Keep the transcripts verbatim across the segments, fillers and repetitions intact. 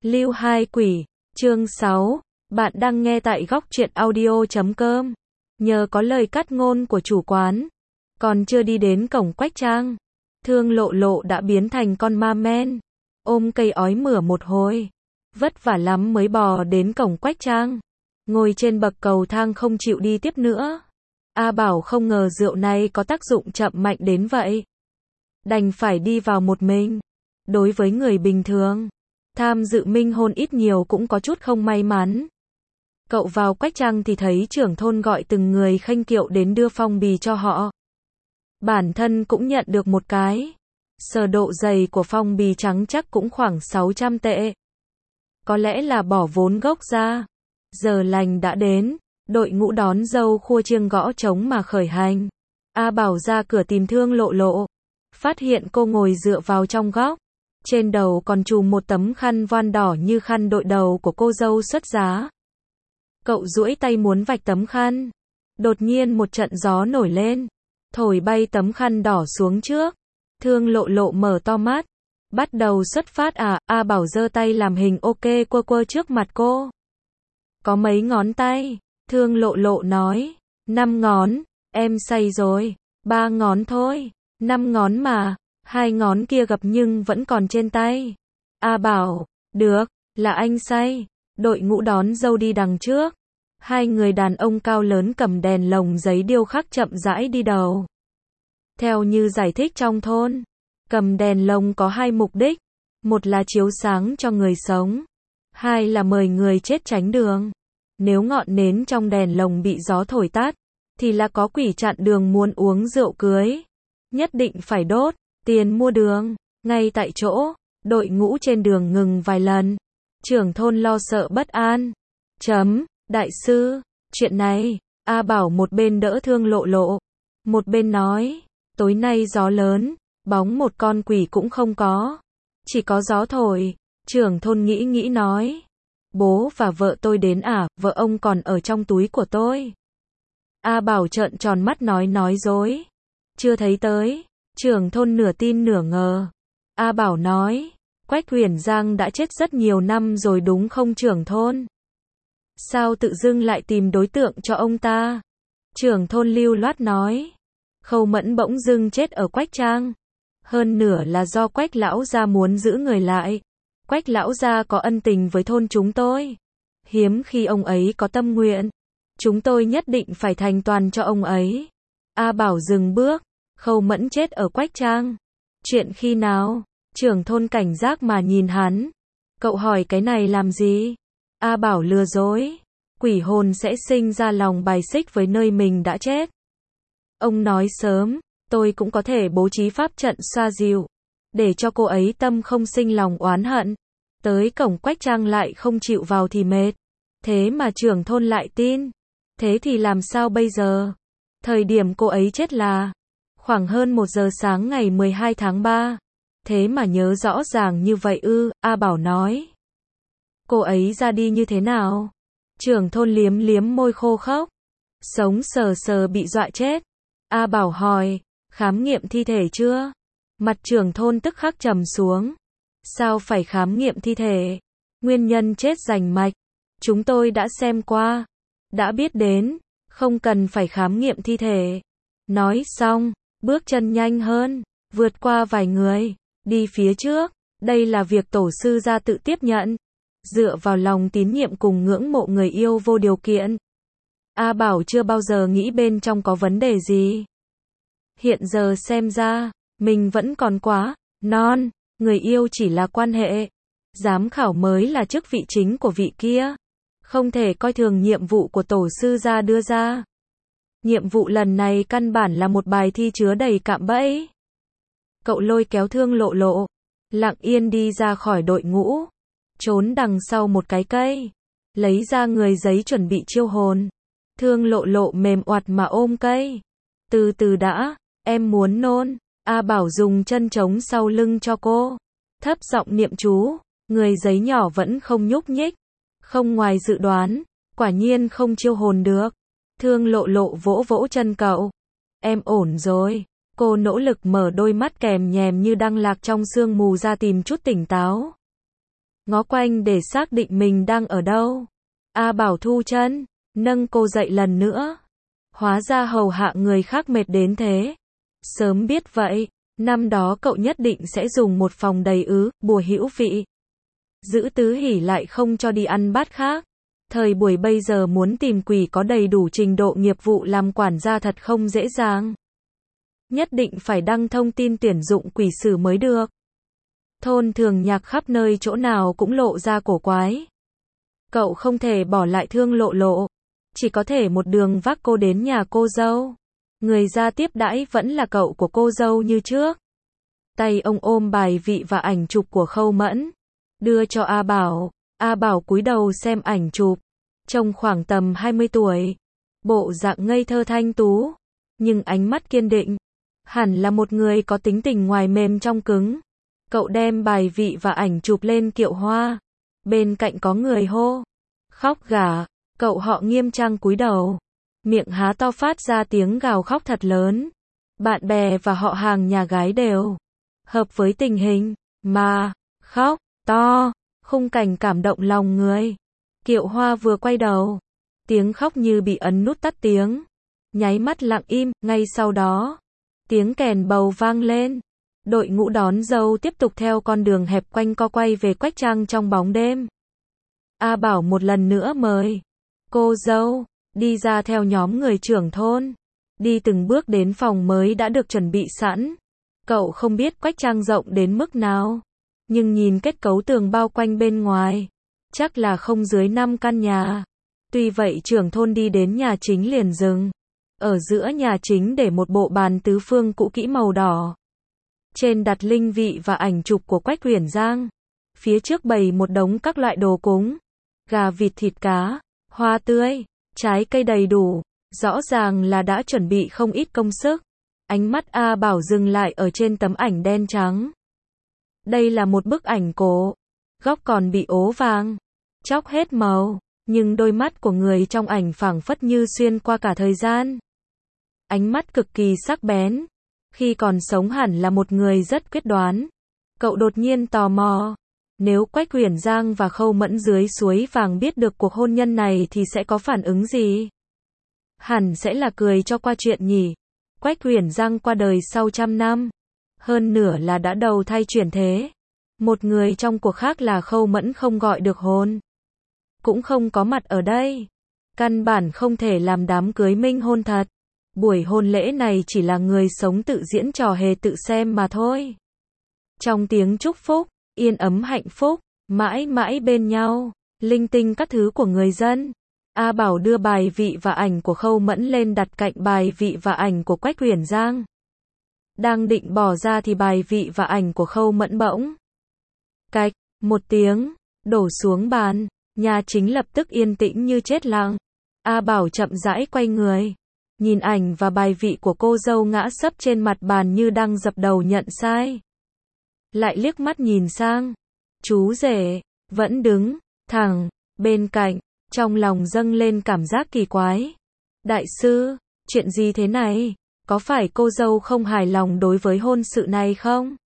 Lưu Hai Quỷ, chương sáu, bạn đang nghe tại góc truyện audio chấm com. Nhờ có lời cắt ngôn của chủ quán, còn chưa đi đến cổng Quách Trang, Thương Lộ Lộ đã biến thành con ma men, ôm cây ói mửa một hồi, vất vả lắm mới bò đến cổng Quách Trang, ngồi trên bậc cầu thang không chịu đi tiếp nữa. A Bảo không ngờ rượu này có tác dụng chậm mạnh đến vậy, đành phải đi vào một mình. Đối với người bình thường, tham dự minh hôn ít nhiều cũng có chút không may mắn. Cậu vào Quách Trang thì thấy trưởng thôn gọi từng người khênh kiệu đến đưa phong bì cho họ. Bản thân cũng nhận được một cái. Sờ độ dày của phong bì trắng chắc cũng khoảng sáu trăm tệ. Có lẽ là bỏ vốn gốc ra. Giờ lành đã đến, đội ngũ đón dâu khua chiêng gõ trống mà khởi hành. A Bảo ra cửa tìm Thương Lộ Lộ, phát hiện cô ngồi dựa vào trong góc. Trên đầu còn trùm một tấm khăn voan đỏ như khăn đội đầu của cô dâu xuất giá. Cậu duỗi tay muốn vạch tấm khăn. Đột nhiên một trận gió nổi lên, thổi bay tấm khăn đỏ xuống trước. Thương Lộ Lộ mở to mắt. Bắt đầu xuất phát à? A Bảo giơ tay làm hình ok quơ quơ trước mặt cô. Có mấy ngón tay? Thương Lộ Lộ nói. Năm ngón. Em say rồi. Ba ngón thôi. Năm ngón mà. Hai ngón kia gập nhưng vẫn còn trên tay. A Bảo. Được. Là anh say. Đội ngũ đón dâu đi đằng trước. Hai người đàn ông cao lớn cầm đèn lồng giấy điêu khắc chậm rãi đi đầu. Theo như giải thích trong thôn, cầm đèn lồng có hai mục đích. Một là chiếu sáng cho người sống. Hai là mời người chết tránh đường. Nếu ngọn nến trong đèn lồng bị gió thổi tắt, thì là có quỷ chặn đường muốn uống rượu cưới. Nhất định phải đốt, tiền mua đường. Ngay tại chỗ, đội ngũ trên đường ngừng vài lần. Trưởng thôn lo sợ bất an. Chấm, đại sư, chuyện này, A Bảo một bên đỡ Thương Lộ Lộ, một bên nói, tối nay gió lớn, bóng một con quỷ cũng không có, chỉ có gió thổi. Trưởng thôn nghĩ nghĩ nói, bố và vợ tôi đến à? Vợ ông còn ở trong túi của tôi. A Bảo trợn tròn mắt nói nói dối, chưa thấy tới. Trưởng thôn nửa tin nửa ngờ. A Bảo nói, Quách Huyền Giang đã chết rất nhiều năm rồi đúng không trưởng thôn? Sao tự dưng lại tìm đối tượng cho ông ta? Trưởng thôn lưu loát nói, Khâu Mẫn bỗng dưng chết ở Quách Trang. Hơn nửa là do Quách lão gia muốn giữ người lại. Quách lão gia có ân tình với thôn chúng tôi. Hiếm khi ông ấy có tâm nguyện, chúng tôi nhất định phải thành toàn cho ông ấy. A Bảo dừng bước. Khâu Mẫn chết ở Quách Trang. Chuyện khi nào? Trưởng thôn cảnh giác mà nhìn hắn. Cậu hỏi cái này làm gì? A Bảo lừa dối. Quỷ hồn sẽ sinh ra lòng bài xích với nơi mình đã chết. Ông nói sớm, tôi cũng có thể bố trí pháp trận xoa dịu, để cho cô ấy tâm không sinh lòng oán hận. Tới cổng Quách Trang lại không chịu vào thì mệt. Thế mà trưởng thôn lại tin. Thế thì làm sao bây giờ? Thời điểm cô ấy chết là khoảng hơn một giờ sáng ngày mười hai tháng ba. Thế mà nhớ rõ ràng như vậy ư? A Bảo nói. Cô ấy ra đi như thế nào? Trưởng thôn liếm liếm môi khô khốc. Sống sờ sờ bị dọa chết. A Bảo hỏi, khám nghiệm thi thể chưa? Mặt trưởng thôn tức khắc trầm xuống. Sao phải khám nghiệm thi thể? Nguyên nhân chết rành mạch. Chúng tôi đã xem qua. Đã biết đến. Không cần phải khám nghiệm thi thể. Nói xong, bước chân nhanh hơn. Vượt qua vài người. Đi phía trước. Đây là việc tổ sư gia tự tiếp nhận. Dựa vào lòng tín nhiệm cùng ngưỡng mộ người yêu vô điều kiện. A Bảo chưa bao giờ nghĩ bên trong có vấn đề gì. Hiện giờ xem ra, mình vẫn còn quá non. Người yêu chỉ là quan hệ. Giám khảo mới là chức vị chính của vị kia. Không thể coi thường nhiệm vụ của tổ sư gia đưa ra. Nhiệm vụ lần này căn bản là một bài thi chứa đầy cạm bẫy. Cậu lôi kéo Thương Lộ Lộ, lặng yên đi ra khỏi đội ngũ, trốn đằng sau một cái cây, lấy ra người giấy chuẩn bị chiêu hồn. Thương Lộ Lộ mềm oặt mà ôm cây. Từ từ đã, em muốn nôn. A Bảo dùng chân chống sau lưng cho cô, thấp giọng niệm chú. Người giấy nhỏ vẫn không nhúc nhích. Không ngoài dự đoán, quả nhiên không chiêu hồn được. Thương Lộ Lộ vỗ vỗ chân cậu. Em ổn rồi. Cô nỗ lực mở đôi mắt kèm nhèm như đang lạc trong sương mù ra tìm chút tỉnh táo. ngó quanh để xác định mình đang ở đâu. A Bảo thu chân, nâng cô dậy lần nữa. Hóa ra hầu hạ người khác mệt đến thế. Sớm biết vậy, năm đó cậu nhất định sẽ dùng một phòng đầy ứ, bùa hữu vị. Giữ Tứ Hỷ lại không cho đi ăn bát khác. Thời buổi bây giờ muốn tìm quỷ có đầy đủ trình độ nghiệp vụ làm quản gia thật không dễ dàng. Nhất định phải đăng thông tin tuyển dụng quỷ sử mới được. Thôn Thường Nhạc khắp nơi chỗ nào cũng lộ ra cổ quái. Cậu không thể bỏ lại Thương Lộ Lộ. Chỉ có thể một đường vác cô đến nhà cô dâu. Người ra tiếp đãi vẫn là cậu của cô dâu như trước. Tay ông ôm bài vị và ảnh chụp của Khâu Mẫn. Đưa cho A Bảo. A Bảo cúi đầu xem ảnh chụp. Trông khoảng tầm hai mươi tuổi. Bộ dạng ngây thơ thanh tú. Nhưng ánh mắt kiên định. Hẳn là một người có tính tình ngoài mềm trong cứng. Cậu đem bài vị và ảnh chụp lên kiệu hoa. Bên cạnh có người hô. Khóc gà. Cậu họ nghiêm trang cúi đầu. Miệng há to phát ra tiếng gào khóc thật lớn. Bạn bè và họ hàng nhà gái đều hợp với tình hình mà khóc to. Khung cảnh cảm động lòng người. Kiệu hoa vừa quay đầu. Tiếng khóc như bị ấn nút tắt tiếng. Nháy mắt lặng im, ngay sau đó. Tiếng kèn bầu vang lên. Đội ngũ đón dâu tiếp tục theo con đường hẹp quanh co quay về Quách Trang trong bóng đêm. A Bảo một lần nữa mời cô dâu đi ra theo nhóm người trưởng thôn. Đi từng bước đến phòng mới đã được chuẩn bị sẵn. Cậu không biết Quách Trang rộng đến mức nào. Nhưng nhìn kết cấu tường bao quanh bên ngoài. Chắc là không dưới năm căn nhà. Tuy vậy trưởng thôn đi đến nhà chính liền dừng. Ở giữa nhà chính để một bộ bàn tứ phương cũ kỹ màu đỏ. Trên đặt linh vị và ảnh chụp của Quách Huyền Giang. Phía trước bày một đống các loại đồ cúng. Gà vịt thịt cá, hoa tươi, trái cây đầy đủ. Rõ ràng là đã chuẩn bị không ít công sức. Ánh mắt A Bảo dừng lại ở trên tấm ảnh đen trắng. Đây là một bức ảnh cổ. Góc còn bị ố vàng. Chóc hết màu. Nhưng đôi mắt của người trong ảnh phảng phất như xuyên qua cả thời gian. Ánh mắt cực kỳ sắc bén. Khi còn sống hẳn là một người rất quyết đoán. Cậu đột nhiên tò mò. Nếu Quách Huyền Giang và Khâu Mẫn dưới suối vàng biết được cuộc hôn nhân này thì sẽ có phản ứng gì? Hẳn sẽ là cười cho qua chuyện nhỉ. Quách Huyền Giang qua đời sau trăm năm. Hơn nửa là đã đầu thai chuyển thế. Một người trong cuộc khác là Khâu Mẫn không gọi được hôn. Cũng không có mặt ở đây. Căn bản không thể làm đám cưới minh hôn thật. Buổi hôn lễ này chỉ là người sống tự diễn trò hề tự xem mà thôi. Trong tiếng chúc phúc, yên ấm hạnh phúc, mãi mãi bên nhau, linh tinh các thứ của người dân. A Bảo đưa bài vị và ảnh của Khâu Mẫn lên đặt cạnh bài vị và ảnh của Quách Huyền Giang. Đang định bỏ ra thì bài vị và ảnh của Khâu Mẫn bỗng. Cạch, một tiếng, đổ xuống bàn, nhà chính lập tức yên tĩnh như chết lặng. A Bảo chậm rãi quay người. Nhìn ảnh và bài vị của cô dâu ngã sấp trên mặt bàn như đang dập đầu nhận sai. Lại liếc mắt nhìn sang. Chú rể, vẫn đứng, thẳng, bên cạnh, trong lòng dâng lên cảm giác kỳ quái. Đại sư, chuyện gì thế này? Có phải cô dâu không hài lòng đối với hôn sự này không?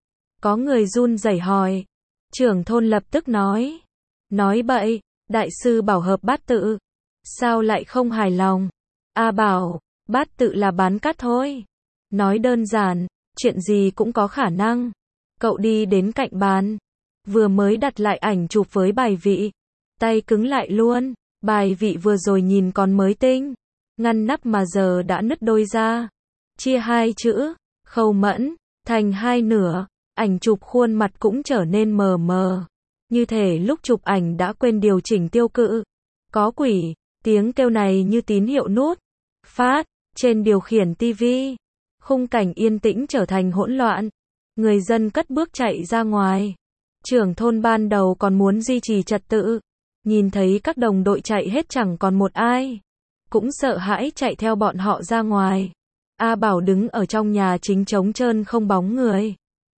Có người run rẩy hỏi. Trưởng thôn lập tức nói. Nói bậy, đại sư bảo hợp bát tự. Sao lại không hài lòng? A Bảo, bát tự là bán cát thôi. Nói đơn giản, chuyện gì cũng có khả năng. Cậu đi đến cạnh bàn. Vừa mới đặt lại ảnh chụp với bài vị. Tay cứng lại luôn. Bài vị vừa rồi nhìn còn mới tinh. Ngăn nắp mà giờ đã nứt đôi ra. Chia hai chữ, Khâu Mẫn, thành hai nửa. Ảnh chụp khuôn mặt cũng trở nên mờ mờ. Như thể lúc chụp ảnh đã quên điều chỉnh tiêu cự. Có quỷ, tiếng kêu này như tín hiệu nút. Phát, trên điều khiển tivi. Khung cảnh yên tĩnh trở thành hỗn loạn. Người dân cất bước chạy ra ngoài. Trưởng thôn ban đầu còn muốn duy trì trật tự. Nhìn thấy các đồng đội chạy hết chẳng còn một ai. Cũng sợ hãi chạy theo bọn họ ra ngoài. A Bảo đứng ở trong nhà chính trống trơn không bóng người.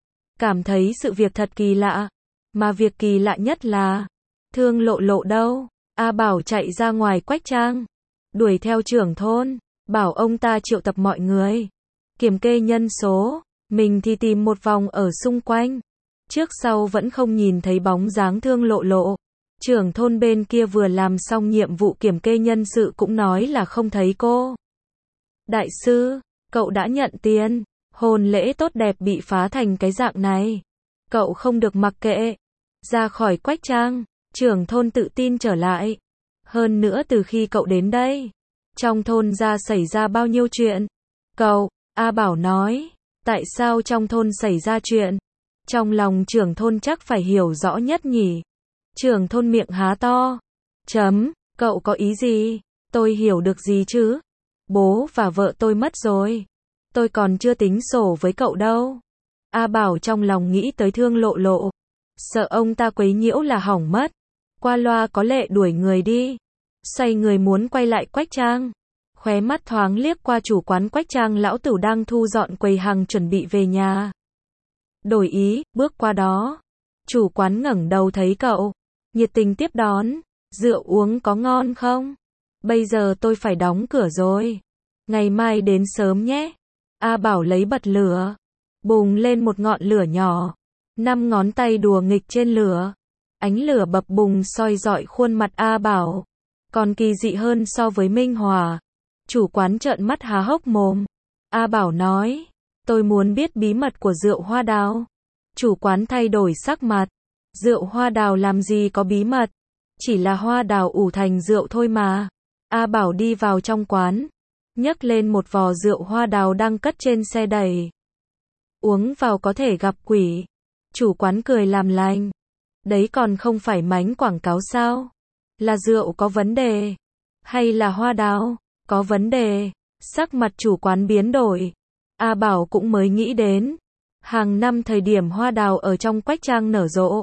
Cảm thấy sự việc thật kỳ lạ. Mà việc kỳ lạ nhất là Thương Lộ Lộ đâu? A Bảo chạy ra ngoài Quách Trang. Đuổi theo trưởng thôn. Bảo ông ta triệu tập mọi người. Kiểm kê nhân số. Mình thì tìm một vòng ở xung quanh. Trước sau vẫn không nhìn thấy bóng dáng Thương Lộ Lộ. Trưởng thôn bên kia vừa làm xong nhiệm vụ kiểm kê nhân sự cũng nói là không thấy cô. Đại sư, cậu đã nhận tiền. Hôn lễ tốt đẹp bị phá thành cái dạng này. Cậu không được mặc kệ. Ra khỏi Quách Trang, trưởng thôn tự tin trở lại. Hơn nữa từ khi cậu đến đây, trong thôn ra xảy ra bao nhiêu chuyện. Cậu, A Bảo nói, tại sao trong thôn xảy ra chuyện? Trong lòng trưởng thôn chắc phải hiểu rõ nhất nhỉ. Trưởng thôn miệng há to. Chấm, cậu có ý gì? Tôi hiểu được gì chứ? Bố và vợ tôi mất rồi. Tôi còn chưa tính sổ với cậu đâu. A Bảo trong lòng nghĩ tới Thương Lộ Lộ. Sợ ông ta quấy nhiễu là hỏng mất. Qua loa có lệ đuổi người đi. Xoay người muốn quay lại Quách Trang. Khóe mắt thoáng liếc qua chủ quán Quách Trang lão tử đang thu dọn quầy hàng chuẩn bị về nhà. Đổi ý, bước qua đó. Chủ quán ngẩng đầu thấy cậu. Nhiệt tình tiếp đón. Rượu uống có ngon không? Bây giờ tôi phải đóng cửa rồi. Ngày mai đến sớm nhé. A Bảo lấy bật lửa. Bùng lên một ngọn lửa nhỏ. Năm ngón tay đùa nghịch trên lửa. Ánh lửa bập bùng soi rọi khuôn mặt A Bảo. Còn kỳ dị hơn so với Minh Hòa. Chủ quán trợn mắt há hốc mồm. A Bảo nói. Tôi muốn biết bí mật của rượu hoa đào. Chủ quán thay đổi sắc mặt. Rượu hoa đào làm gì có bí mật. Chỉ là hoa đào ủ thành rượu thôi mà. A Bảo đi vào trong quán. Nhấc lên một vò rượu hoa đào đang cất trên xe đẩy. Uống vào có thể gặp quỷ. Chủ quán cười làm lành. Đấy còn không phải mánh quảng cáo sao? Là rượu có vấn đề. Hay là hoa đào có vấn đề? Sắc mặt chủ quán biến đổi. A Bảo cũng mới nghĩ đến. Hàng năm thời điểm hoa đào ở trong Quách Trang nở rộ.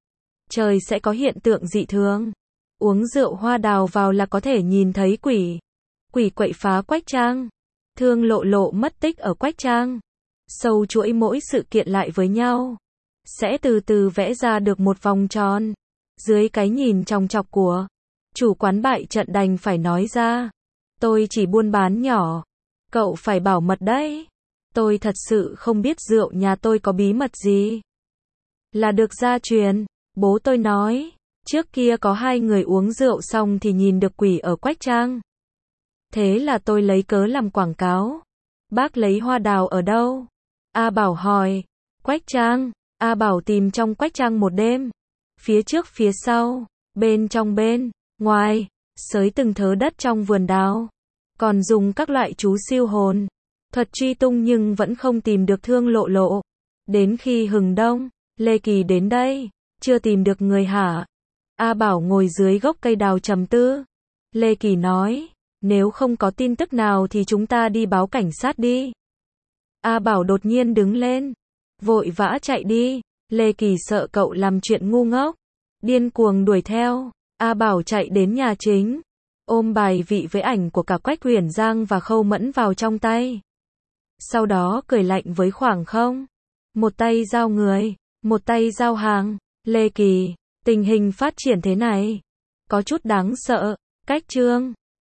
Trời sẽ có hiện tượng dị thường. Uống rượu hoa đào vào là có thể nhìn thấy quỷ. Quỷ quậy phá Quách Trang. Thương Lộ Lộ mất tích ở Quách Trang. Sâu chuỗi mỗi sự kiện lại với nhau. Sẽ từ từ vẽ ra được một vòng tròn. Dưới cái nhìn chòng chọc của chủ quán bại trận đành phải nói ra. Tôi chỉ buôn bán nhỏ. Cậu phải bảo mật đấy. Tôi thật sự không biết rượu nhà tôi có bí mật gì. Là được gia truyền. Bố tôi nói. Trước kia có hai người uống rượu xong thì nhìn được quỷ ở Quách Trang. Thế là tôi lấy cớ làm quảng cáo. Bác lấy hoa đào ở đâu? A Bảo hỏi. Quách Trang. A Bảo tìm trong Quách Trang một đêm. Phía trước phía sau. Bên trong bên. Ngoài. Sới từng thớ đất trong vườn đào. Còn dùng các loại chú siêu hồn. Thuật truy tung nhưng vẫn không tìm được Thương Lộ Lộ. Đến khi hừng đông. Lê Kỳ đến đây. Chưa tìm được người hả? A Bảo ngồi dưới gốc cây đào trầm tư. Lê Kỳ nói. Nếu không có tin tức nào thì chúng ta đi báo cảnh sát đi. A Bảo đột nhiên đứng lên. Vội vã chạy đi. Lê Kỳ sợ cậu làm chuyện ngu ngốc. Điên cuồng đuổi theo. A Bảo chạy đến nhà chính. Ôm bài vị với ảnh của cả Quách Huyền Giang và Khâu Mẫn vào trong tay. Sau đó cười lạnh với khoảng không. Một tay giao người. Một tay giao hàng. Lê Kỳ. Tình hình phát triển thế này. Có chút đáng sợ. Cách Trương.